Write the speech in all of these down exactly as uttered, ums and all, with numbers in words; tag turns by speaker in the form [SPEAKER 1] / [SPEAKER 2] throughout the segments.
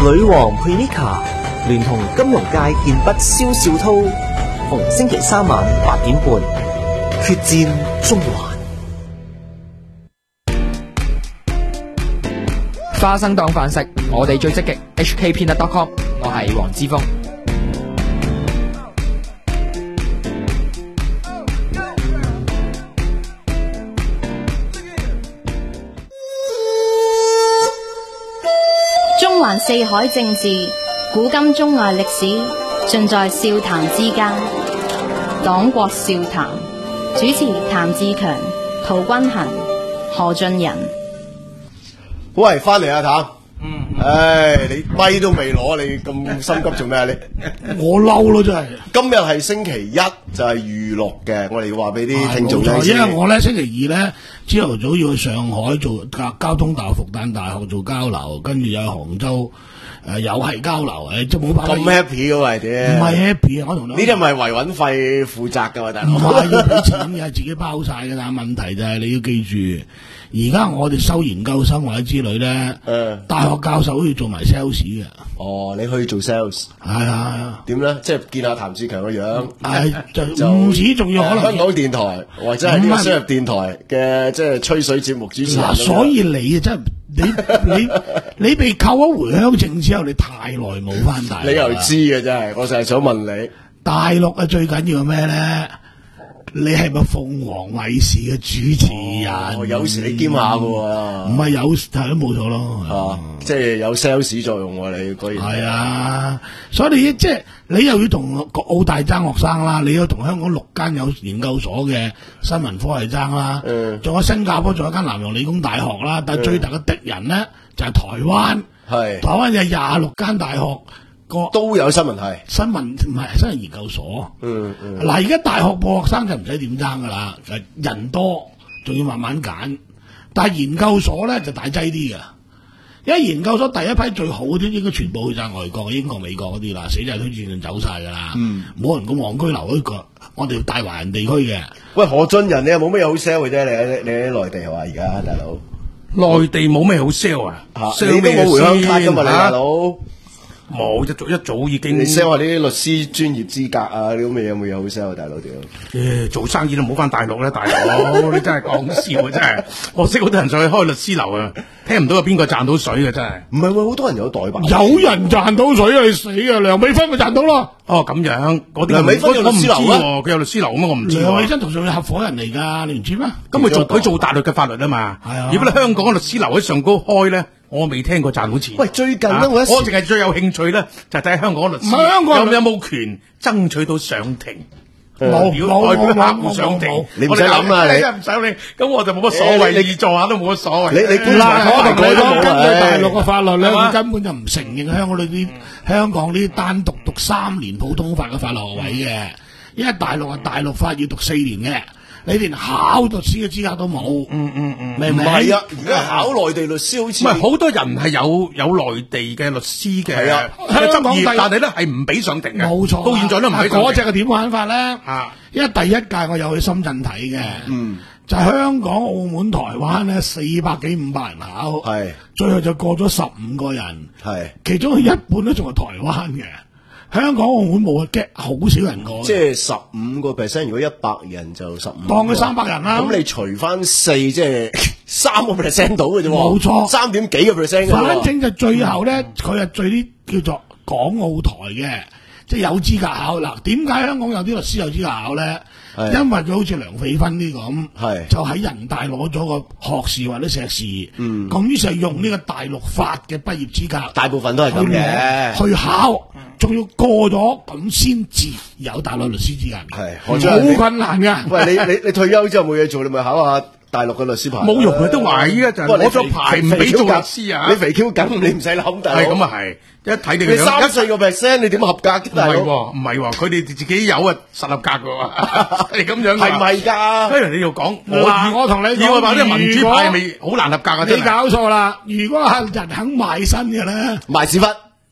[SPEAKER 1] 女王 Prinika 聯同金融界健筆蕭少濤，逢星期三晚八點半，決戰中環。
[SPEAKER 2] 花生當飯食，我哋最積極。H K Peanut dot com， 我係黃之鋒。
[SPEAKER 3] 中環四海政治，古今中外歷史，盡在笑談之間。黨國笑談，主持譚志強、陶君行、何俊仁。
[SPEAKER 4] 喂，翻嚟啊，譚。嗯。唉，你咪都未攞，你咁心急做咩啊？你
[SPEAKER 5] 我嬲咯，真係。
[SPEAKER 4] 今日係星期一，就係預錄嘅。我哋話俾啲聽眾聽先。
[SPEAKER 5] 因為我咧星期二咧朝頭早要去上海做交交通大學、復旦大學做交流，跟住有去杭州誒又係交流，誒即係冇辦法。咁 happy 嘅喎，啲唔係 happy 啊！我同你呢啲咪維穩費負責㗎喎，大佬。唔係要俾錢嘅，自己包晒㗎啦。問題就係你要記住。而家我哋收研究生或者之類咧，誒，大學教授好似做埋 sales 嘅。
[SPEAKER 4] 哦，你去做 sales，
[SPEAKER 5] 係啊，點
[SPEAKER 4] 咧？即係見下譚志強個樣，
[SPEAKER 5] 係就唔止，仲要可能
[SPEAKER 4] 香港電台或者係呢個商業電台嘅即係吹水節目主持人。
[SPEAKER 5] 嗱，所以你啊真係你你你被扣咗回鄉證之後，你太耐冇翻大陸。
[SPEAKER 4] 你又知嘅真係，我就係想問你，
[SPEAKER 5] 大陸啊最緊要咩咧？你係咪鳳凰衛視嘅主持人？
[SPEAKER 4] 哦，有時你兼下㗎喎。唔
[SPEAKER 5] 係有係都冇錯咯。
[SPEAKER 4] 啊，即係有 sales 作用喎，你果然。
[SPEAKER 5] 係啊，所以你即係你又要同澳大爭學生啦，你要同香港六間有研究所嘅新聞科係爭啦。嗯。仲有新加坡仲有一間南洋理工大學啦，但係最大嘅敵人咧就係台灣。係。台灣有廿六間大學。
[SPEAKER 4] 都有新聞系，
[SPEAKER 5] 新聞唔係新聞研究所。嗯嗯。嗱，而家大學部學生就唔使點爭噶啦，人多，仲要慢慢揀。但係研究所咧就大劑啲㗎，因為研究所第一批最好嗰啲應該全部去晒外國，英國、美國嗰啲啦，死仔推薦就走晒噶啦。嗯。冇人咁戇居留喺個，我哋要大華人地區嘅。
[SPEAKER 4] 喂，何俊仁，你有冇咩好 sell 嘅啫？你喺你喺內地係嘛？而家大佬。
[SPEAKER 6] 內地冇咩好 sell 啊？
[SPEAKER 4] 嚇！你都冇回鄉卡㗎嘛，你大佬。
[SPEAKER 6] 冇，一早一早已經。
[SPEAKER 4] 你 sell 下啲律師專業資格啊，啲咁嘅有冇嘢好 sell 啊，大佬屌！
[SPEAKER 6] 誒，做生意都唔好翻大陸啦，大佬，你真係講笑啊，真係！我識好多人上去開律師樓啊，聽唔到有邊個賺到水嘅真係。
[SPEAKER 4] 唔係喎，好多人有代辦。
[SPEAKER 5] 有人賺到水啊！你死啊！梁美芬咪賺到咯。
[SPEAKER 6] 哦，咁樣嗰啲
[SPEAKER 4] 梁美芬有律師樓啊？
[SPEAKER 6] 佢有律師樓咁我唔知。
[SPEAKER 5] 梁美芬同上佢合夥人嚟㗎，你唔知咩？
[SPEAKER 6] 咁佢做佢做大陸嘅法律啊嘛。係啊。如果你香港嘅律師樓喺上高開咧，我未聽過賺到錢。
[SPEAKER 4] 喂，最近咧、啊，我
[SPEAKER 6] 我淨係最有興趣咧，就係睇香港律師
[SPEAKER 5] 香港
[SPEAKER 6] 有有冇權爭取到上庭，
[SPEAKER 5] 冇
[SPEAKER 6] 代表客戶上庭。
[SPEAKER 4] 你唔使諗啦，你
[SPEAKER 6] 唔使你，咁我就冇乜所謂，你坐下都冇乜所謂。
[SPEAKER 4] 你你觀察
[SPEAKER 5] 我哋
[SPEAKER 4] 佢都冇
[SPEAKER 5] 根據大陸嘅法律咧，佢根本就唔承認香港呢啲香港呢啲單獨讀三年普通法嘅法律學位嘅，因為大陸係大陸法要讀四年嘅。你連考律師嘅資格都冇，嗯嗯嗯，明唔明？唔係啊，
[SPEAKER 4] 而家考內地律師好似
[SPEAKER 6] 唔係好多人係有有內地嘅律師嘅，係啊，香港但係咧係唔俾上庭嘅，冇錯，到現在都唔俾上庭。
[SPEAKER 5] 嗰隻係點玩法咧？啊，因為第一屆我有去深圳睇嘅，嗯，就係香港、澳門、台灣咧四百幾五百人考，係，最後就過咗十五個人，係，其中一半都仲係台灣嘅。香港、澳門冇嘅，好少人過。
[SPEAKER 4] 即係十五個 percent，如果一百人就十五。
[SPEAKER 5] 當佢三百人啦。
[SPEAKER 4] 咁你除翻四，即係三個 percent 到嘅啫。
[SPEAKER 5] 冇錯，
[SPEAKER 4] 三點幾個 percent。
[SPEAKER 5] 反正就最後咧，佢係最啲叫做港澳台嘅，即係有資格考。嗱，點解香港有啲律師有資格考咧？因為佢好似梁美芬呢咁，就喺人大攞咗個學士或者碩士，嗯，咁於是係用呢個大陸法嘅畢業資格，
[SPEAKER 4] 大部分都係咁嘅，
[SPEAKER 5] 去考，仲要過咗咁先至有大陸律師資格，係好困難㗎。
[SPEAKER 4] 喂，你你你退休之後冇嘢做，你咪考下大陸嘅律師牌。
[SPEAKER 6] 冇用佢都話依家就攞咗牌唔俾做律師啊！
[SPEAKER 4] 你肥 Q 緊，你唔使諗，大佬。
[SPEAKER 6] 係咁啊係。一睇你嘅樣，
[SPEAKER 4] 你三四個 percent，你點合格？唔
[SPEAKER 6] 係喎，唔係喎，佢哋自己有啊，實合格嘅喎，係咁樣。
[SPEAKER 4] 係咪㗎？
[SPEAKER 6] 不如你要講，
[SPEAKER 5] 我我同你
[SPEAKER 6] 講，話啲民主派咪好難合格啊！
[SPEAKER 5] 你搞錯啦！如果係人肯賣身嘅咧，
[SPEAKER 4] 賣屎忽，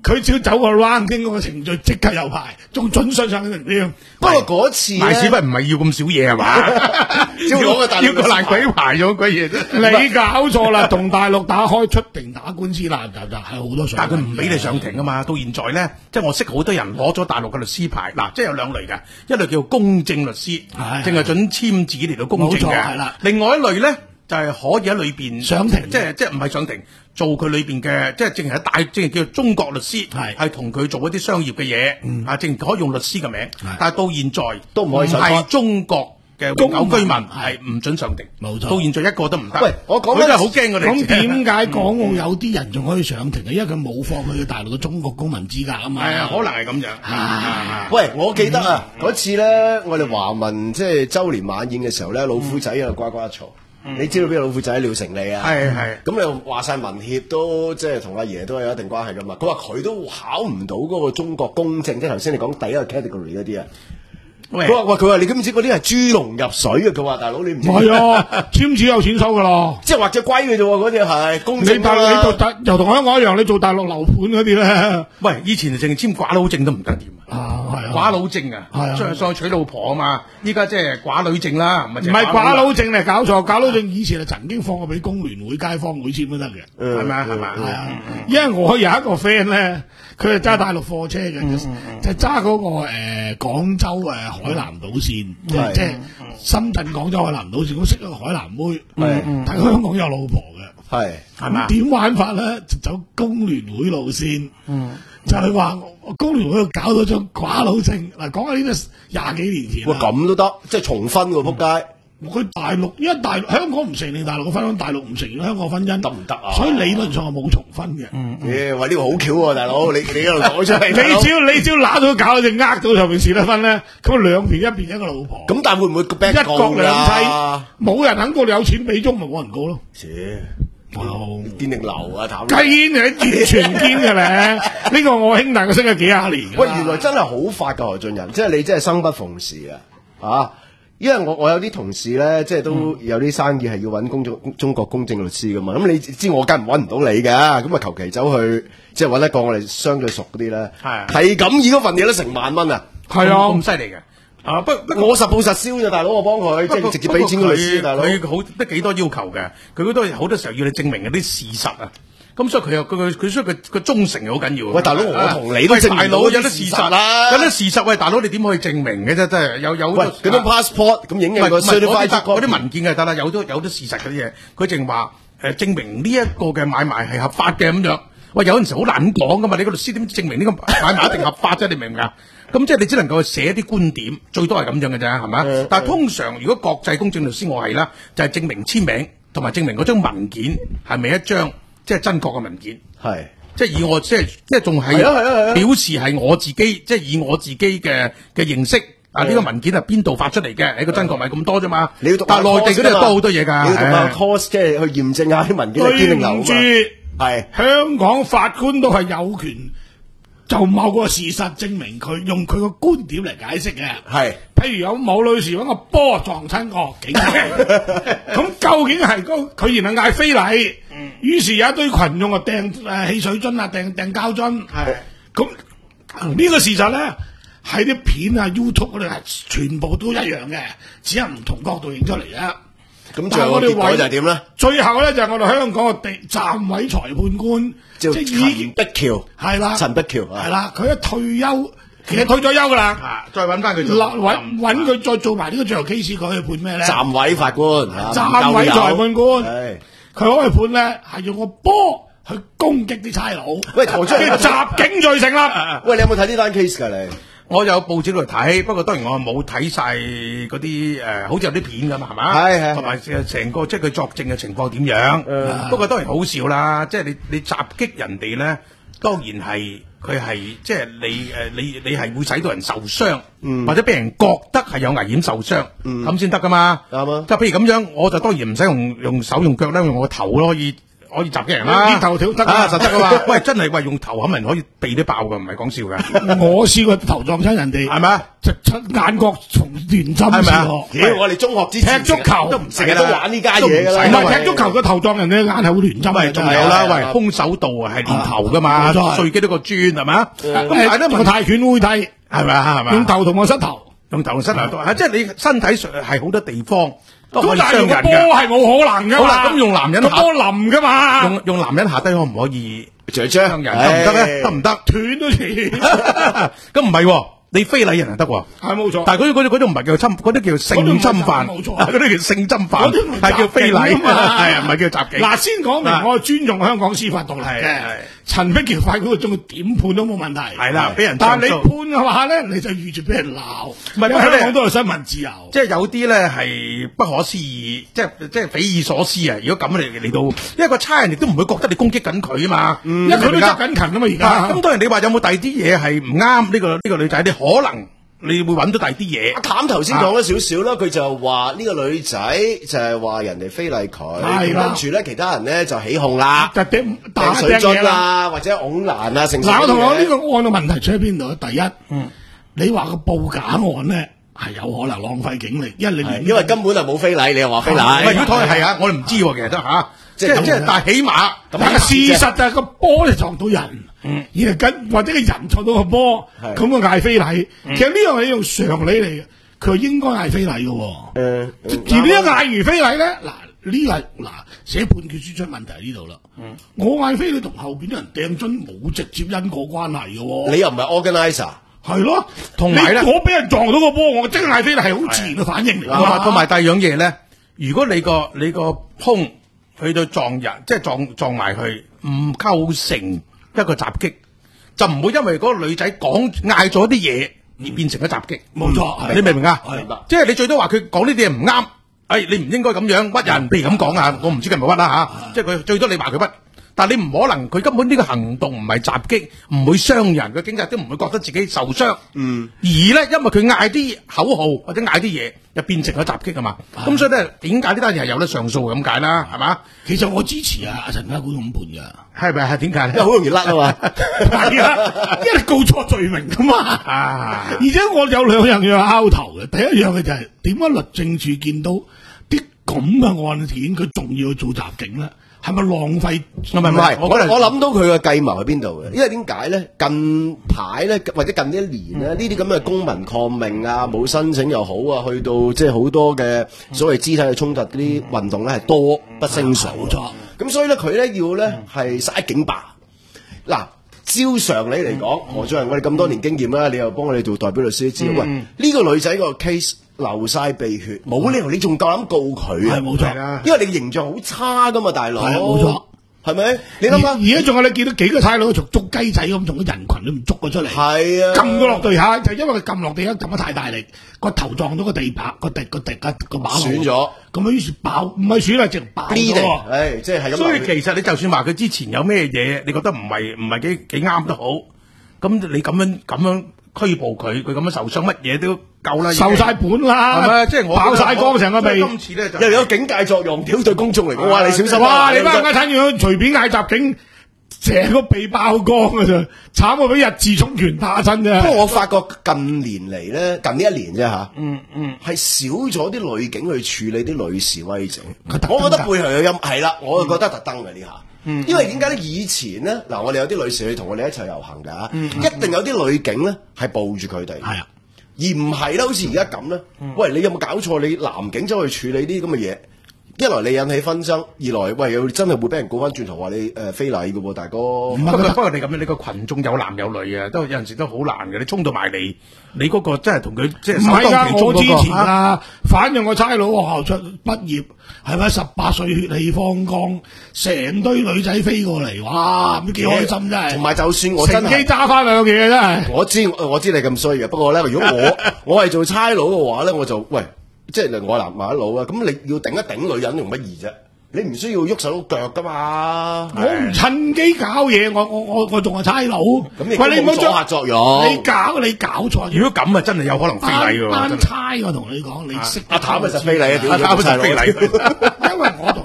[SPEAKER 5] 佢只要走個 round 經過個程序，即刻有牌，仲準上上成添。
[SPEAKER 4] 不過嗰次
[SPEAKER 6] 賣屎忽唔係要咁少嘢係嘛？
[SPEAKER 4] 要攞個大陸
[SPEAKER 6] 要個爛鬼牌咗鬼嘢啫。
[SPEAKER 5] 你搞錯啦，同大陸打開出定打官司啦，就就係好多上。
[SPEAKER 6] 但係佢唔俾你上庭啊嘛。到現在咧，即係我識好多人攞咗大陸嘅律師牌，嗱，即係有兩類嘅，一類叫公證律師，淨係準簽字嚟到公證嘅。係啦。另外一類咧就係可以喺裏邊
[SPEAKER 5] 上庭，
[SPEAKER 6] 即係即係唔係上庭。做佢裏邊嘅，即係淨係大，即係叫中國律師，係係同佢做一啲商業嘅嘢，嗯、啊，淨可以用律師嘅名，但係到現在
[SPEAKER 4] 都唔可以上庭。
[SPEAKER 6] 係中國嘅永久居民係唔准上庭，冇錯。到現在一個都唔得。
[SPEAKER 4] 喂，我講
[SPEAKER 6] 真係好驚我哋。
[SPEAKER 5] 咁點解港澳有啲人仲可以上庭嘅？因為佢冇放佢大陸嘅中國公民資格啊嘛。係
[SPEAKER 6] 啊，可能係咁樣。
[SPEAKER 4] 啊、喂，我記得啊，嗰、嗯、次咧，我哋華文即係周年晚宴嘅時候咧，老虎仔喺度呱呱嘈。嗯、你知道邊個老虎仔廖成利啊？係係。咁你話晒民協都即係同阿爺都有一定關係噶嘛？佢話佢都考唔到嗰個中國公證，即係頭先你講第一個 category 嗰啲啊。佢話喂，佢話你知唔知嗰啲係豬籠入水啊？佢話大佬你唔知。係
[SPEAKER 5] 啊，簽字有錢收噶咯。即係
[SPEAKER 4] 畫隻龜嘅啫喎，嗰啲係公證。
[SPEAKER 5] 你大陸你做大又同香港一樣，你做大陸樓盤嗰啲咧。
[SPEAKER 6] 喂，以前淨係簽寡佬證都唔得掂
[SPEAKER 5] 啊！係啊，
[SPEAKER 6] 寡佬證啊，係啊，上上娶老婆啊嘛。依家即係寡女證啦，唔係
[SPEAKER 5] 唔係寡佬證嚟搞錯，寡佬證以前係曾經放過俾工聯會、街坊會簽都得嘅，
[SPEAKER 6] 係咪啊？係咪啊？
[SPEAKER 5] 係啊，因為我有一個 friend 咧，佢係揸大陸貨車嘅，就揸嗰個誒廣州誒海南島線。即係即係深圳、廣州、海南島線，咁識一個海南妹，但係香港有老婆嘅，係係嘛？點玩法咧？就走工聯會路線，嗯，就係話工聯會搞到張寡佬證。嗱，講下呢個廿幾年前，
[SPEAKER 4] 哇，咁都得，即係重婚喎，仆街！
[SPEAKER 5] 佢大陸，因為大陸香港唔承認大陸嘅婚姻，大陸唔承認香港婚姻，得唔得啊？所以理論上係冇重婚嘅。嗯，
[SPEAKER 4] 誒，喂，呢個好巧喎，大佬，你你一路講出嚟，
[SPEAKER 5] 你只要你只要揦到搞就呃到上面結得婚咧，咁兩邊一邊一個老婆。
[SPEAKER 4] 咁但係會唔會
[SPEAKER 5] 一國兩制？冇人肯告，你有錢俾足咪冇人告咯。
[SPEAKER 4] 切，哦，堅定流啊，淡。
[SPEAKER 5] 堅係完全堅嘅咧，呢個我兄弟我識咗幾廿年。
[SPEAKER 4] 喂，原來真係好發㗎何俊仁，即係你真係生不逢時啊，啊！因為我我有啲同事咧，即係都有啲生意係要揾公中中國公證律師噶嘛，咁你知我梗係揾唔到你嘅，咁啊求其走去即係揾一個我哋相對熟嗰啲咧，係係咁以嗰份嘢都成萬蚊啊，
[SPEAKER 5] 係啊，
[SPEAKER 6] 咁犀利嘅。啊，不
[SPEAKER 4] 我實報實銷咋，大佬我幫佢，即係直接俾錢個律師，大佬
[SPEAKER 6] 佢好得幾多要求嘅，佢好多好多時候要你證明嗰啲事實啊。咁所以佢又佢佢佢所以佢佢忠誠係好緊要。
[SPEAKER 4] 喂，大佬我同你都證明到
[SPEAKER 6] 有啲事實啦，有啲事實喂，大佬你點可以證明嘅啫？真係有有
[SPEAKER 4] 喂嗰張 passport 咁影嘅個 certificate
[SPEAKER 6] 嗰啲文件係得啦，有都有啲事實嗰啲嘢，佢淨話誒證明呢一個嘅買賣係合法嘅咁樣。喂，有陣時好難講噶嘛，你個律師點證明呢個買賣一定合法啫？你明唔明啊？咁即係你只能夠寫一啲觀點，最多係咁樣嘅啫，係咪？嗯、但係通常如果國際公證律師我係啦，就係、是、證明簽名同埋證明嗰張文件係咪一張即係真確嘅文件，係即係以我即係即係仲係表示係我自己，即係以我自己嘅嘅認識啊！呢個文件係邊度發出嚟嘅？你個真確咪咁多啫嘛？你要讀但係內地嗰啲係多好多嘢㗎，
[SPEAKER 4] 你要讀下 course 即係去驗證下啲文件係堅定流啊嘛。
[SPEAKER 5] 係香港法官都係有權就某個事實證明佢用佢個觀點嚟解釋嘅。係，譬如有某女士揾個波撞親個警察，咁究竟係嗰佢然後嗌非禮，於是有一堆群眾啊掟誒汽水樽啊掟掟膠樽，係咁呢個事實咧喺啲片啊 YouTube 嗰度係全部都一樣嘅，只係唔同角度影出嚟啫。
[SPEAKER 4] 咁最後結果就係點咧？
[SPEAKER 5] 最後咧就係我哋香港嘅地暫委裁判官，即係
[SPEAKER 4] 陳碧橋，
[SPEAKER 5] 係啦，
[SPEAKER 4] 陳碧橋
[SPEAKER 5] 係啦，佢一退休，其實退咗休噶啦，
[SPEAKER 6] 再揾翻佢，
[SPEAKER 5] 揾揾佢再做埋呢個最後 case，佢可以判咩咧？
[SPEAKER 4] 暫委法官，
[SPEAKER 5] 暫委裁判官，佢可以判咧係用個波去攻擊啲差佬，
[SPEAKER 4] 喂，逃出
[SPEAKER 5] 嘅襲警罪成啦。
[SPEAKER 4] 喂，你有冇睇呢單 case 噶你？
[SPEAKER 6] 我有報紙度睇，不過當然我冇睇晒嗰啲誒，好似有啲片咁係嘛？係係，同埋成個即係佢作證嘅情況點樣？嗯、不過當然好笑啦，即係你你襲擊人哋咧，當然係佢係即係你誒你你係會使到人受傷，嗯、或者俾人覺得係有危險受傷，咁先得噶嘛？啱啊！即係譬如咁樣，我就當然唔使用用手用腳咧，用我個頭咯，可以可以襲擊人啦，
[SPEAKER 5] 啲頭條得
[SPEAKER 6] 啊，實得噶嘛。喂，真係喂用頭冚人可以避得爆噶，唔係講笑噶。
[SPEAKER 5] 我試過頭撞親人哋，
[SPEAKER 6] 係咪？
[SPEAKER 5] 就出眼角從亂針
[SPEAKER 6] 係咪啊？
[SPEAKER 5] 屌，
[SPEAKER 4] 我哋中學之前
[SPEAKER 5] 踢足球
[SPEAKER 6] 都唔
[SPEAKER 4] 成日都玩呢家嘢噶啦，
[SPEAKER 5] 唔係踢足球個頭撞人哋眼係會亂針，
[SPEAKER 6] 咪仲有啦。喂，空手道啊係練頭噶嘛，碎幾多個磚係嘛？咁但係咧，
[SPEAKER 5] 個泰拳會睇
[SPEAKER 6] 係咪啊？係咪？
[SPEAKER 5] 用頭同個膝頭，
[SPEAKER 6] 用頭同膝頭都係，即係你身體上係好多地方。
[SPEAKER 5] 咁但係用個波係冇可能噶嘛？
[SPEAKER 6] 好啦，咁用男人
[SPEAKER 5] 個波冧噶嘛？
[SPEAKER 6] 用用男人下低可唔可以
[SPEAKER 4] 著傷
[SPEAKER 6] 人得唔得咧？得唔得？
[SPEAKER 5] 斷都斷。
[SPEAKER 6] 咁唔係喎，你非禮人就得喎。
[SPEAKER 5] 係冇錯。
[SPEAKER 6] 但係嗰啲嗰啲嗰啲唔係叫侵，嗰啲叫性侵犯。
[SPEAKER 5] 冇錯。
[SPEAKER 6] 嗰啲叫性侵犯，係叫非禮。係啊，唔係叫襲擊。
[SPEAKER 5] 嗱，先講明我係尊重香港司法獨立嘅。陳碧橋法官個中點判都冇問題。係啦，俾人。但係你判嘅話咧，你就預住俾人鬧。唔係，香港都有新聞自由。
[SPEAKER 6] 即係有啲咧係不可思議，即係即係匪夷所思啊！如果咁嚟嚟到，因為個差人亦都唔會覺得你攻擊緊佢啊嘛。
[SPEAKER 5] 因為佢都執緊勤啊嘛，而家。
[SPEAKER 6] 咁當然你話有冇第二啲嘢係唔啱呢個呢個女仔？你可能你會揾到第二啲嘢。
[SPEAKER 4] 阿譚頭先講咗少少啦，佢就話呢個女仔就係話人哋非禮佢，跟住咧其他人咧就起哄啦，
[SPEAKER 5] 就掟打
[SPEAKER 4] 水樽啊，或者拱欄啊，成。
[SPEAKER 5] 嗱，我同我呢個案嘅問題出喺邊度咧？第一，嗯，你話個報假案咧係有可能浪費警力，因為你
[SPEAKER 4] 因為根本就冇非禮，你又話非禮。
[SPEAKER 6] 唔係，如果講係啊，我哋唔知喎，其實都嚇，即係即係，但係起碼
[SPEAKER 5] 咁事實就係個波就撞到人。嗯，而係跟或者個人撞到個波，咁個嗌非禮，其實呢樣係用常理嚟嘅，佢應該嗌非禮嘅。誒，而呢一嗌完非禮咧，嗱呢個嗱寫判決書出問題喺呢度啦。我嗌非禮同後邊啲人掟樽冇直接因果關係嘅。
[SPEAKER 4] 你又唔係 organizer，
[SPEAKER 5] 係咯，
[SPEAKER 6] 同埋咧，
[SPEAKER 5] 我俾人撞到個波，我即刻嗌非禮係好自然嘅反應嚟。
[SPEAKER 6] 同埋同埋第二樣嘢咧，如果你個你個空去到撞人，即係撞撞埋去，唔構成一個襲擊，就唔會因為嗰個女仔講嗌咗啲嘢而變成咗襲擊。
[SPEAKER 5] 冇錯，
[SPEAKER 6] 你明唔明啊？
[SPEAKER 5] 明白。
[SPEAKER 6] 即係你最多話佢講呢啲嘢唔啱，誒你唔應該咁樣屈人，譬如咁講啊，我唔知佢係咪屈啦嚇。即係佢最多你話佢屈，但係你唔可能佢根本呢個行動唔係襲擊，唔會傷人，個警察都唔會覺得自己受傷。嗯。而咧，因為佢嗌啲口號或者嗌啲嘢，就變成咗襲擊啊嘛。咁所以咧，點解呢單嘢係有得上訴咁解啦？係嘛？
[SPEAKER 5] 其實我支持啊，陳家官咁判㗎。
[SPEAKER 6] 係咪係點解咧？
[SPEAKER 4] 因為好容易甩啊嘛，
[SPEAKER 5] 係啊，因為你告錯罪名噶嘛。啊！而且我有兩樣嘢拗頭嘅，第一樣嘅就係點解律政處見到啲咁嘅案件，佢仲要做襲警咧？係咪浪費？
[SPEAKER 4] 唔係唔係，我我諗到佢嘅計謀喺邊度嘅？因為點解咧？近排咧，或者近呢一年咧，呢啲咁嘅公民抗命啊，冇申請又好啊，去到即係好多嘅所謂肢體嘅衝突嗰啲運動咧，係多不勝數。冇錯。咁所以咧，佢咧要咧係殺警霸。嗱，照常理嚟講，何俊仁，我哋咁多年經驗啦，你又幫我哋做代表律師，知道喂呢個女仔個 case 流晒鼻血，冇理由你仲夠膽告佢啊？
[SPEAKER 5] 係冇錯啦，
[SPEAKER 4] 因為你嘅形象好差噶嘛，大佬。
[SPEAKER 5] 係冇錯。
[SPEAKER 4] 係咪？你諗下，
[SPEAKER 5] 而家仲有你見到幾個差佬仲捉雞仔咁，仲個人群都唔捉咗出嚟。
[SPEAKER 4] 係啊，
[SPEAKER 5] 撳到落地下，就因為佢撳落地下撳得太大力，個頭撞到個地板，個地個地個個馬路
[SPEAKER 4] 損咗。
[SPEAKER 5] 咁啊，於是爆，唔係損啊，直爆咗。
[SPEAKER 4] 誒，即係咁。
[SPEAKER 6] 所以其實你就算話佢之前有咩嘢，你覺得唔係唔係幾幾啱都好，咁你咁樣咁樣拘捕佢，佢咁樣受傷，乜嘢都夠啦，
[SPEAKER 5] 受晒本啦，
[SPEAKER 6] 係咪？即係我
[SPEAKER 5] 爆晒光成個鼻。
[SPEAKER 6] 今次咧就
[SPEAKER 4] 又有警戒作用，屌對公眾嚟講，哇！你小心
[SPEAKER 5] 哇！你班人睇住佢隨便嗌襲警，成個鼻爆光㗎咋，慘過俾日字沖拳打親啫。
[SPEAKER 4] 不過我發覺近年嚟咧，近呢一年啫吓，嗯嗯，係少咗啲女警去處理啲女示威者。我覺得背後有陰係啦，我就覺得特登嘅呢下。嗯，因為點解咧？以前咧，嗱，我哋有啲女士去同我哋一齊遊行㗎，嗯、一定有啲女警咧係抱住佢哋，係啊，而唔係咧，好似而家咁咧。嗯、喂，你有冇搞錯？你男警走去處理啲咁嘅嘢，一來你引起紛爭，二來喂，又真係會俾人告翻轉頭話你誒、呃、非禮嘅喎，大哥。
[SPEAKER 6] 不過不過你咁樣，你個群眾有男有女啊，都有陣時都好難嘅。你衝到埋嚟，你嗰個真係同佢即係首當其衝嗰個。我之前啊，反正我差佬學校出畢業。係咪十八歲血氣方剛，成堆女仔飛過嚟，哇！咁幾開心真係。
[SPEAKER 4] 同埋就算我真係
[SPEAKER 5] 乘機揸翻兩嘢真係。
[SPEAKER 4] 我知我知你咁衰嘅，不過咧，如果我我係做差佬嘅話咧，我就喂，即係我男馬佬啊，咁你要頂一頂女人用乜嘢啫？你唔需要喐手喐腳噶嘛？
[SPEAKER 5] 我唔趁機搞嘢，我我我我仲係差佬。
[SPEAKER 4] 咁你冇阻嚇作用。
[SPEAKER 5] 你搞你搞錯。
[SPEAKER 6] 如果咁啊，真係有可能非禮喎。
[SPEAKER 5] 班差我同你講，你識
[SPEAKER 4] 阿譚咪實非禮啊，
[SPEAKER 6] 阿譚咪實非禮。
[SPEAKER 5] 因為我同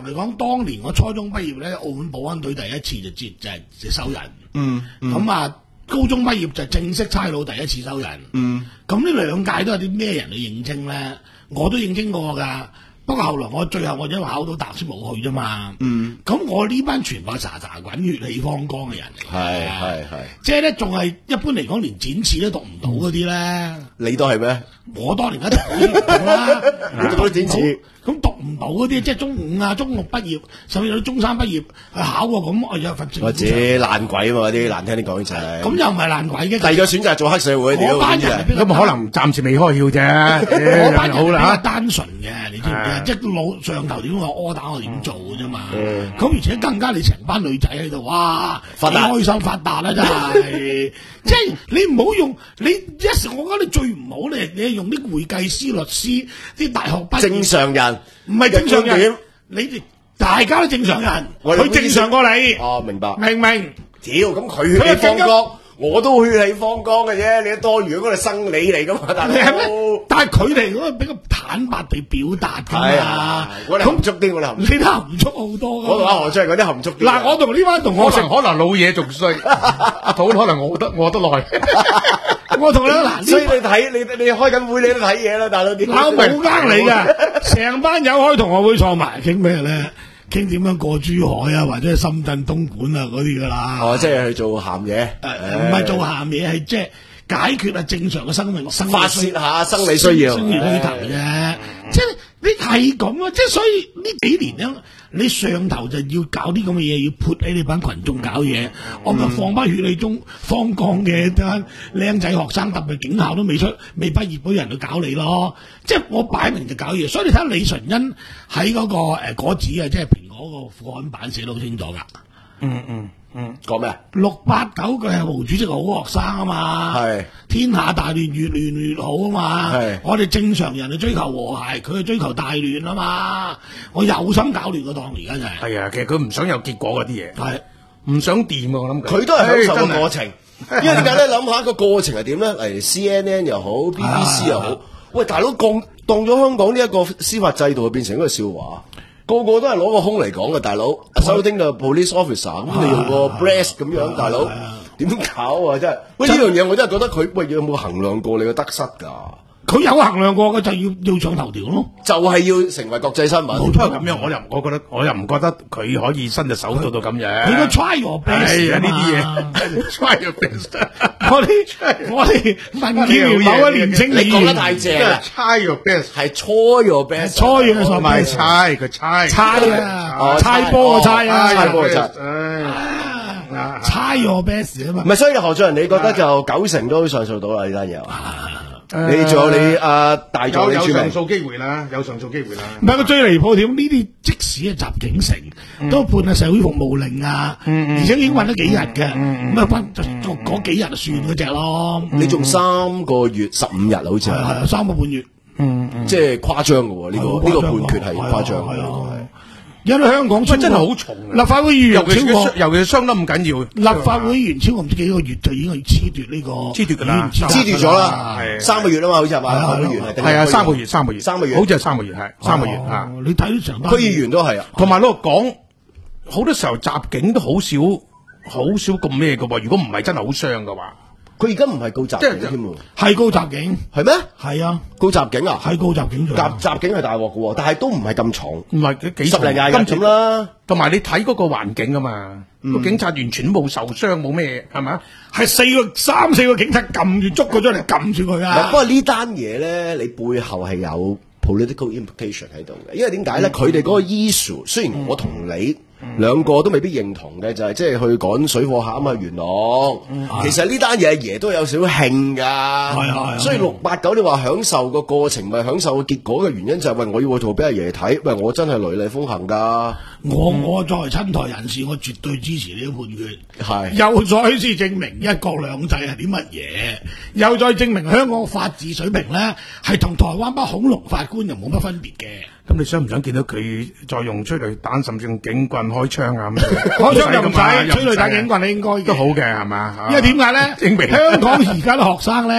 [SPEAKER 5] 嚟講，當年我初中畢業咧，澳門保安隊第一次就接就係、是、收人。嗯。咁、嗯、啊，高中畢業就正式差佬第一次收人。嗯。咁呢兩屆都有啲咩人去應徵咧？我都應徵過㗎。不過後來我最後我因為考到大學先冇去啫嘛。嗯。咁我呢班全部係查查滾血氣方剛嘅人嚟。係係係。即係咧，仲係一般嚟講，連展翅都讀唔到嗰啲咧。你都係咩？我當年一定讀唔到啦。你讀到展翅？咁讀唔到嗰啲，即係中五啊、中六畢業，甚至有啲中三畢業去考過咁，我有份證。或者爛鬼嘛，嗰啲難聽啲講就係。咁又唔係爛鬼嘅。第二個選擇係做黑社會。嗰班人咁可能暫時未開竅啫。嗰班人比較單純嘅，你知唔知啊？即係老上頭點話柯打我點做嘅啫嘛。咁而且更加你成班女仔喺度，哇！幾開心發達啦真係。即係你唔好用你一時，我覺得你最唔好咧，你係用啲會計師、律師啲大學畢業正常人，唔係正常人，你哋大家都正常人，佢正常過你。哦，明白，明唔明？屌，咁佢血氣方剛，我都血氣方剛嘅啫，你多餘嗰個係生理嚟噶嘛，大佬。但係佢哋嗰個比較坦白地表達噶嘛，我哋含蓄啲，我哋含蓄，你都含蓄好多噶。我同阿何真係嗰啲含蓄啲。嗱，我同呢班同學成可能老嘢仲衰，阿土可能我得我得耐。我同你嗱，所以你睇你你開緊會你都睇嘢啦，大佬。我冇呃你噶，成班友開同學會坐埋傾咩咧？傾點樣過珠海啊，或者係深圳、東莞啊嗰啲噶啦。哦，即係去做鹹嘢，唔係做鹹嘢，係即係解決啊正常嘅生命生發泄下生理需要，生理需求啫。即係你係咁啊！即係所以呢幾年咧，你上頭就要搞啲咁嘅嘢，要潑起你班群眾搞嘢，我咪放翻血氣中方剛嘅啲僆仔學生，特別警校都未出、未畢業嗰啲人去搞你咯。即係我擺明就搞嘢，所以你睇下李純恩喺嗰個誒果子啊，即係蘋果個副刊版寫得好清楚噶。嗯嗯嗯，講咩啊？六八九佢係毛主席好學生啊嘛，係天下大亂越亂越好啊嘛，係我哋正常人去追求和諧，佢去追求大亂啊嘛，我有心搞亂個檔而家就係。係啊，其實佢唔想有結果嗰啲嘢，係唔想掂啊！我諗佢都係享受個過程，因為點解咧？諗下個過程係點咧？例如 C N N 又好 ，B B C 又好，喂大佬，當當咗香港呢一個司法制度變成一個笑話。個個都係攞個空嚟講嘅，大佬。收聽到 police officer，咁你用個 breast 咁樣，大佬點搞啊？真係，喂呢樣嘢我真係覺得佢喂有冇衡量過你嘅得失㗎？佢有衡量過嘅，就要要上頭條咯。就係要成為國際新聞。冇錯咁樣，我又我覺得我又唔覺得佢可以伸隻手做到咁樣。佢都 try your best。係啊，呢啲嘢 try your best。我哋我哋民建聯某一年青你講得太正啦 ！try your best 係 try your best，try 嘅所謂猜佢猜猜啊，猜波嘅猜啊，猜波嘅猜。唉，try your best 啊嘛。唔係，所以何俊仁，你覺得就九成都上訴到啦呢單嘢啊？你仲有你阿大狀，有上訴機會啦，有上訴機會啦。唔係，佢最離譜點？呢啲即使係襲警城，都判啊社會服務令啊，而且已經運咗幾日嘅，咁啊運嗰嗰幾日就算嗰隻咯。你仲三個月十五日啊，好似係係三個半月，嗯嗯，即係誇張嘅喎，呢個呢個判決係誇張嘅。因為香港真係好重，立法會議員尤其尤其傷得咁緊要，立法會議員超過唔知幾個月就已經係褫奪呢個褫奪㗎啦，褫奪咗啦，三個月啊嘛，好似係嘛，立法會議員係係啊，三個月，三個月，三個月，好似係三個月，係三個月啊！你睇成班區議員都係啊，同埋嗰個講好多時候襲警都好少，好少咁咩嘅喎。如果唔係真係好傷嘅話。佢而家唔係告襲警添喎，係告襲警，係咩？係啊，告襲警啊，係告襲警。襲襲警係大鑊嘅喎，但係都唔係咁重，唔係幾十零廿日咁啦。同埋你睇嗰個環境啊嘛，個警察完全冇受傷，冇咩係咪？係四個三四個警察撳住捉佢出嚟撳住佢啊！不過呢單嘢咧，你背後係有 political implication 喺度嘅，因為點解咧？佢哋嗰個 issue 雖然我同你。兩個都未必認同嘅，就係即係去趕水貨客啊嘛，元朗。嗯、其實呢單嘢阿爺都有少少興㗎，所以六八九你話享受個過程，咪享受個結果嘅原因就係、是、喂，我要做俾阿爺睇，喂，我真係雷厲風行㗎。我我作為親台人士，我絕對支持呢個判決。係又再次證明一國兩制係啲乜嘢，又再證明香港法治水平咧係同台灣班恐龍法官又冇乜分別嘅。咁你想唔想見到佢再用催淚彈，甚至用警棍開槍啊？開槍又唔使，催淚彈警棍你應該都好嘅係嘛？因為點解咧？證明香港而家啲學生咧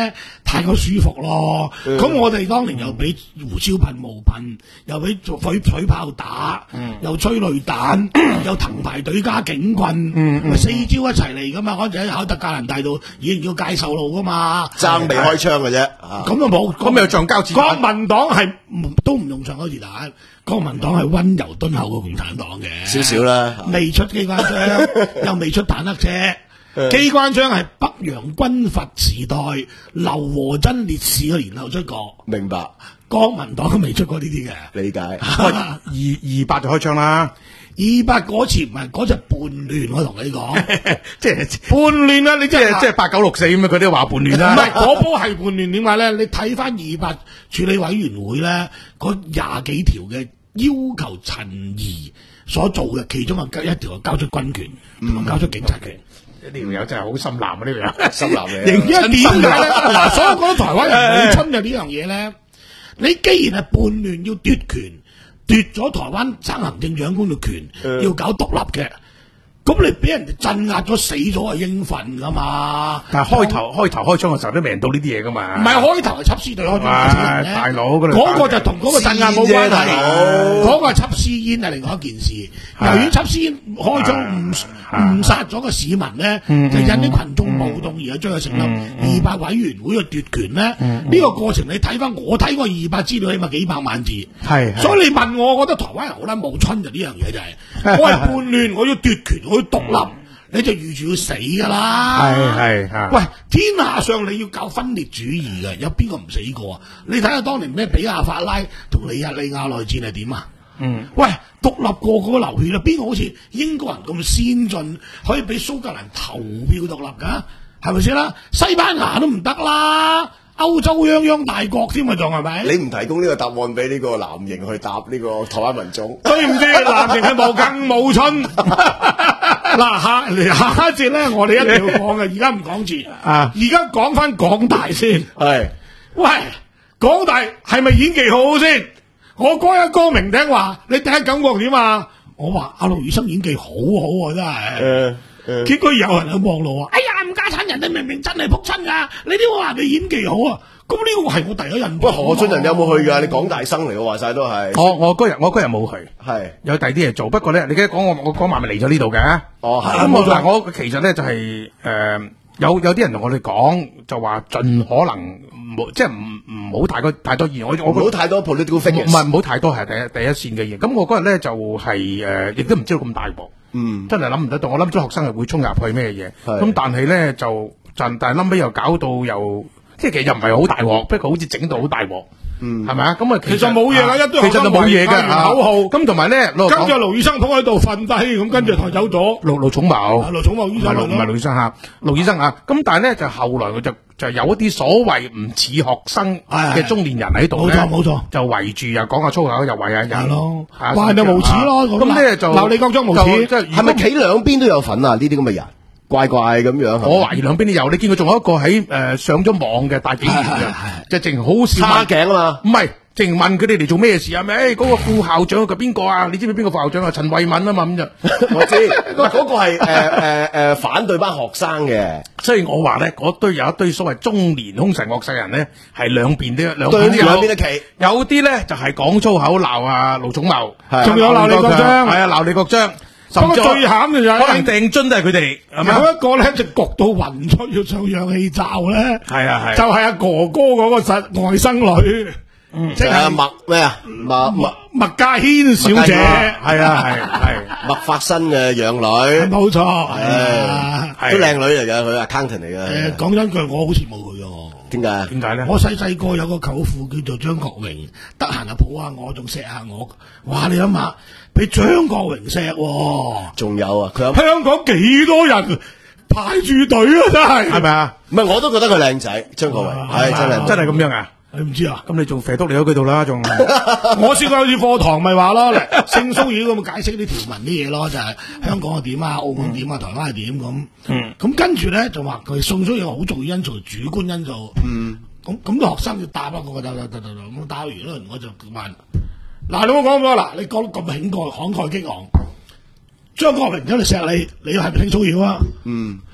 [SPEAKER 5] 太過舒服咯。咁、嗯、我哋當年又俾胡椒噴霧噴，又俾做水水炮打，嗯、又催淚彈，嗯、又藤牌隊加警棍，嗯嗯、四招一齊嚟噶嘛。嗰陣喺考特格蘭大道已經叫界獸路噶嘛，
[SPEAKER 4] 爭未開槍嘅啫。
[SPEAKER 5] 咁就冇，咁
[SPEAKER 6] 又橡膠子彈。
[SPEAKER 5] 國民黨係都唔用橡膠子彈，國民黨係温柔敦厚嘅共產黨嘅，
[SPEAKER 4] 少少啦，
[SPEAKER 5] 未出機關槍，又未出坦克車。機關槍係北洋軍閥時代劉和珍烈士嘅年後出過，
[SPEAKER 4] 明白。
[SPEAKER 5] 國民黨都未出過呢啲嘅，
[SPEAKER 4] 理解。
[SPEAKER 6] 二二八就開槍啦，
[SPEAKER 5] 二八嗰次唔係嗰隻叛亂，我同你講，
[SPEAKER 6] 即係
[SPEAKER 5] 叛亂啊！你即係
[SPEAKER 6] 即係八九六四咁啊！佢啲話叛亂啦，
[SPEAKER 5] 唔係嗰波係叛亂，點解咧？你睇翻二八處理委員會咧，嗰廿幾條嘅要求陳儀所做嘅，其中一一條係交出軍權，同埋交出警察權。
[SPEAKER 6] 呢條友真係好深藍啊！呢條友
[SPEAKER 4] 深藍嘅，
[SPEAKER 5] 因為點解咧？嗱，所以我覺得台灣人好親嘅呢樣嘢咧。你既然係叛亂，要奪權，奪咗台灣省行政長官嘅權，嗯、要搞獨立嘅。咁你俾人哋鎮壓咗死咗係應份噶嘛？
[SPEAKER 6] 但係開頭開頭開槍嘅時候都未人到呢啲嘢噶嘛？
[SPEAKER 5] 唔係開頭係緝私隊開槍嘅啫，
[SPEAKER 6] 大佬
[SPEAKER 5] 嗰個就同嗰個鎮壓冇關係，嗰個係緝私煙係另外一件事。由於緝私煙開槍誤誤殺咗個市民咧，就引啲群眾暴動而家將佢成立二八委員會去奪權咧。呢個過程你睇翻我睇過二八資料，起碼幾百萬字。係，所以你問我，我覺得台灣人好撚冇春就呢樣嘢就係，我係叛亂，我要奪權。獨立你就預住要死噶啦，
[SPEAKER 6] 係係。
[SPEAKER 5] 喂，天下上你要搞分裂主義嘅，有邊個唔死過啊？你睇下當年咩比亞法拉同尼日利亞內戰係點啊？嗯，喂，獨立個個流血啦，邊個好似英國人咁先進，可以俾蘇格蘭投票獨立噶？係咪先啦？西班牙都唔得啦。歐洲泱泱大國添啊，仲係咪？你唔
[SPEAKER 4] 提供呢個答案俾呢個藍營去答呢個台灣民眾，
[SPEAKER 5] 對唔住，藍營係冇更冇春。嗱下下一節咧，我哋一定要講嘅，而家唔講字啊，而家講翻港大先。係，喂，港大係咪演技好好先？我嗰日光明頂話，你第一感覺點啊？我話阿陸羽生演技好好啊，真係。誒，結果有人喺網路話：哎呀，唔家產人哋明明真係仆親噶，你點會話你演技好啊？咁呢個係我第一印象。
[SPEAKER 4] 喂，何俊仁有冇去㗎？你港大生嚟嘅話晒都係。
[SPEAKER 6] 我我嗰日我嗰日冇去，
[SPEAKER 4] 係有
[SPEAKER 6] 第二啲嘢做。不過咧，你記得講我我嗰晚咪嚟咗呢度嘅。哦，係。咁我嗱，我其實咧就係誒有有啲人同我哋講，就話盡可能冇即係唔唔好太多太多意見。我我
[SPEAKER 4] 唔好太多 political figures。
[SPEAKER 6] 唔係唔好太多係第一第一線嘅嘢。咁我嗰日咧就係誒，亦都唔知道咁大鑊。嗯，真係諗唔得到。我諗咗學生係會衝入去咩嘢，咁但係咧就就但係諗尾又搞到又即係其實又唔係好大鑊，不過好似整到好大鑊，嗯，係咪啊？咁啊其實冇嘢噶，一堆學生冇嘢嘅口號，咁同埋咧，跟住盧醫生躺喺度瞓低，咁跟住抬走咗盧盧寵茂，盧寵茂醫生唔係盧醫生吓，盧醫生啊，咁但係咧就後來佢就就有一啲所謂唔似學生嘅中年人喺度咧，冇錯冇錯，就圍住又講下粗口，又話下人咯，話人無恥咯，咁咧就鬧李國章無恥，即係
[SPEAKER 4] 係咪企兩邊都有份啊？呢啲咁嘅人。怪怪咁樣，
[SPEAKER 6] 我懷疑兩邊都有。你見佢仲有一個喺誒上咗網嘅大警員嘅，即係淨好笑
[SPEAKER 4] 叉頸啊嘛，
[SPEAKER 6] 唔係淨問佢哋嚟做咩事啊？咪誒嗰個副校長係邊個啊？你知唔知邊個副校長啊？陳慧敏啊嘛咁就，
[SPEAKER 4] 我知嗰個係誒誒誒反對班學生嘅，
[SPEAKER 6] 所以我話咧嗰堆有一堆所謂中年兇神惡煞人咧，係兩邊都兩邊都有，
[SPEAKER 4] 兩邊都企，
[SPEAKER 6] 有啲咧就係講粗口鬧啊盧寵茂，
[SPEAKER 5] 仲有鬧李國章，
[SPEAKER 6] 係啊鬧李國章。
[SPEAKER 5] 不過最慘嘅就係
[SPEAKER 6] 可能掟樽都係佢哋，
[SPEAKER 5] 有一個咧就焗到暈出要上氧氣罩咧，係啊係，就係阿哥哥嗰個實外甥女，
[SPEAKER 4] 即係阿麥咩啊麥麥
[SPEAKER 5] 麥家軒小姐，
[SPEAKER 6] 係啊係係
[SPEAKER 4] 麥發新嘅養女，
[SPEAKER 5] 冇錯，係
[SPEAKER 4] 都靚女嚟噶，佢 accountant 嚟噶。
[SPEAKER 5] 誒，講真句，我好似冇佢嘅。
[SPEAKER 4] 點解？
[SPEAKER 6] 點解咧？
[SPEAKER 5] 我細細個有個舅父叫做張國榮，得閒啊抱下我，仲錫下我。哇！你諗下，俾張國榮錫，
[SPEAKER 4] 仲有啊！佢有
[SPEAKER 5] 香港幾多人排住隊啊！真係，
[SPEAKER 6] 係咪啊？
[SPEAKER 4] 唔係，我都覺得佢靚仔，張國榮係真係
[SPEAKER 6] 真係咁樣啊！
[SPEAKER 5] 你唔知啊？
[SPEAKER 6] 咁你做肥督嚟咗佢度啦，仲
[SPEAKER 5] 我試過有次課堂咪話咯，性騷擾咁解釋啲條文啲嘢咯，就係香港係點啊，澳門點啊，台灣係點咁。嗯，咁跟住咧就話佢性騷擾有好重要因素，主觀因素。嗯，咁咁啲學生要答啦，個答答答答咁答完啦，我就問：嗱，你冇講咁多，嗱，你講咁興蓋慷慨激昂，張國榮喺度錫你，你係咪性騷擾啊？嗯。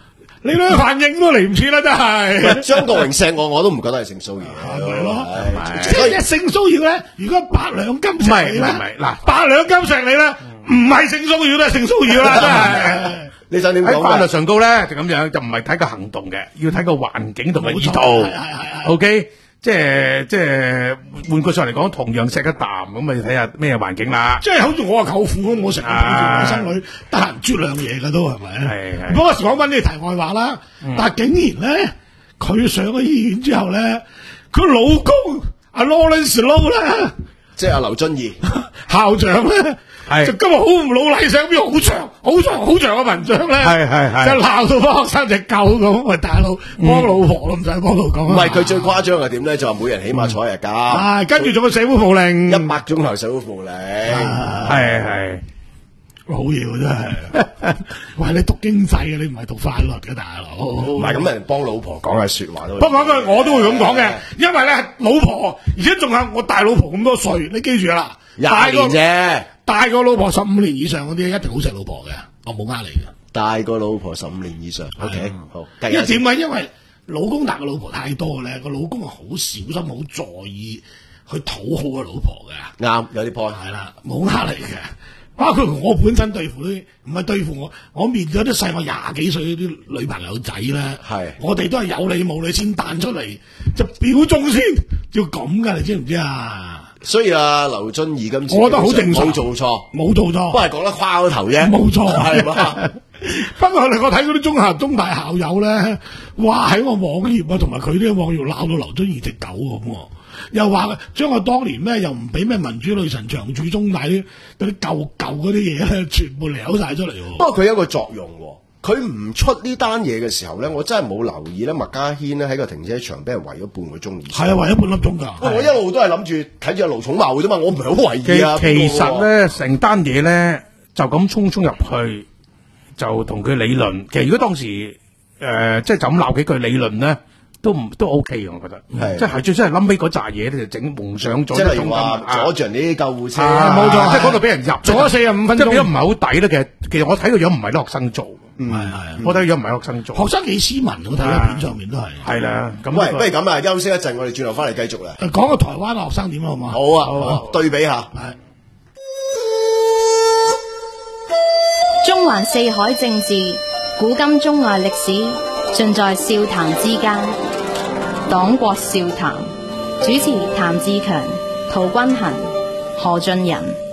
[SPEAKER 5] 你兩反應都嚟唔切啦，真係。
[SPEAKER 4] 張國榮錫我，我都唔覺得係性騷擾。
[SPEAKER 5] 係咯，即係性騷擾咧。如果八兩金錫你咧，嗱，八兩金錫你咧，唔係性騷擾都係性騷擾啦，真係。你想點講？喺法律上高咧就咁樣，就唔係睇個行動嘅，要睇個環境同埋意圖。係係係。O K。即係即係換句上嚟講，同樣錫一啖咁咪睇下咩環境啦。即係好似我阿舅父咁，我成日抱住外甥女，得閒啜兩嘢噶都係咪？係係。不過講翻呢個題外話啦，嗯、但係竟然咧，佢上咗醫院之後咧，佢老公阿 Lawrence Low 咧，即係阿劉遵義校長咧。係就今日好唔老禮上邊好長好長好長嘅文章咧，係係係，就鬧到幫學生隻狗咁，喂大佬幫老婆都唔使幫到講。唔係佢最誇張係點咧？就話每人起碼坐一日監，係跟住仲有社會服令，一百鐘頭社會服令，係係好嘢真係。喂，你讀經濟嘅，你唔係讀法律嘅大佬。唔係咁人幫老婆講嘅說話都。不過我都會咁講嘅，因為咧老婆，而且仲有我大老婆咁多歲，你記住啦，廿年啫。大個老婆十五年以上嗰啲一定好錫老婆嘅，我冇呃你嘅。大個老婆十五年以上 ，OK，好。因為點解？因為老公大個老婆太多咧，個老公係好小心、好在意去討好個老婆嘅。啱，有啲 point 係啦，冇呃你嘅。包括我本身對付啲，唔係對付我，我面對啲細我廿幾歲嗰啲女朋友仔咧，係我哋都係有理冇理先彈出嚟，就表忠先，要咁噶，你知唔知啊？所以啊，劉遵義今次我覺得好正常，冇做錯，冇做錯，不過係講得誇個頭啫，冇錯係嘛。不過我睇嗰啲中校中大校友咧，哇喺個網頁啊，同埋佢啲網頁鬧到劉遵義隻狗咁，又話將我當年咩又唔俾咩民主女神長駐中大啲嗰啲舊舊嗰啲嘢咧，全部撩晒出嚟。不過佢有一個作用。佢唔出呢單嘢嘅時候咧，我真係冇留意咧。麥嘉軒咧喺個停車場俾人圍咗半個鐘以上，係啊，圍咗半粒鐘㗎。我一路都係諗住睇住盧寵茂嘅啫嘛，我唔係好懷疑啊。其實咧，成單嘢咧就咁匆匆入去，就同佢理論。其實如果當時誒、呃、即係就咁鬧幾句理論咧，都唔都 OK 嘅，我覺得。係即係最真係冧尾嗰扎嘢咧，就整蒙上咗。即係例如話阻住人啲救護車，冇錯，即係嗰度俾人入咗四十五分鐘，即係變咗唔係好抵咧。其實其實我睇個樣唔係啲學生做。嗯，係係，我睇咗唔係學生做，學生幾斯文，我睇喺片上面都係。係啦，咁喂，不如咁啊，休息一陣，我哋轉頭翻嚟繼續啦。講個台灣嘅學生點好嘛？好啊，好啊，對比下。係。
[SPEAKER 3] 中環四海政治，古今中外歷史，盡在笑談之間。黨國笑談，主持譚志強、陶君衡、何俊仁。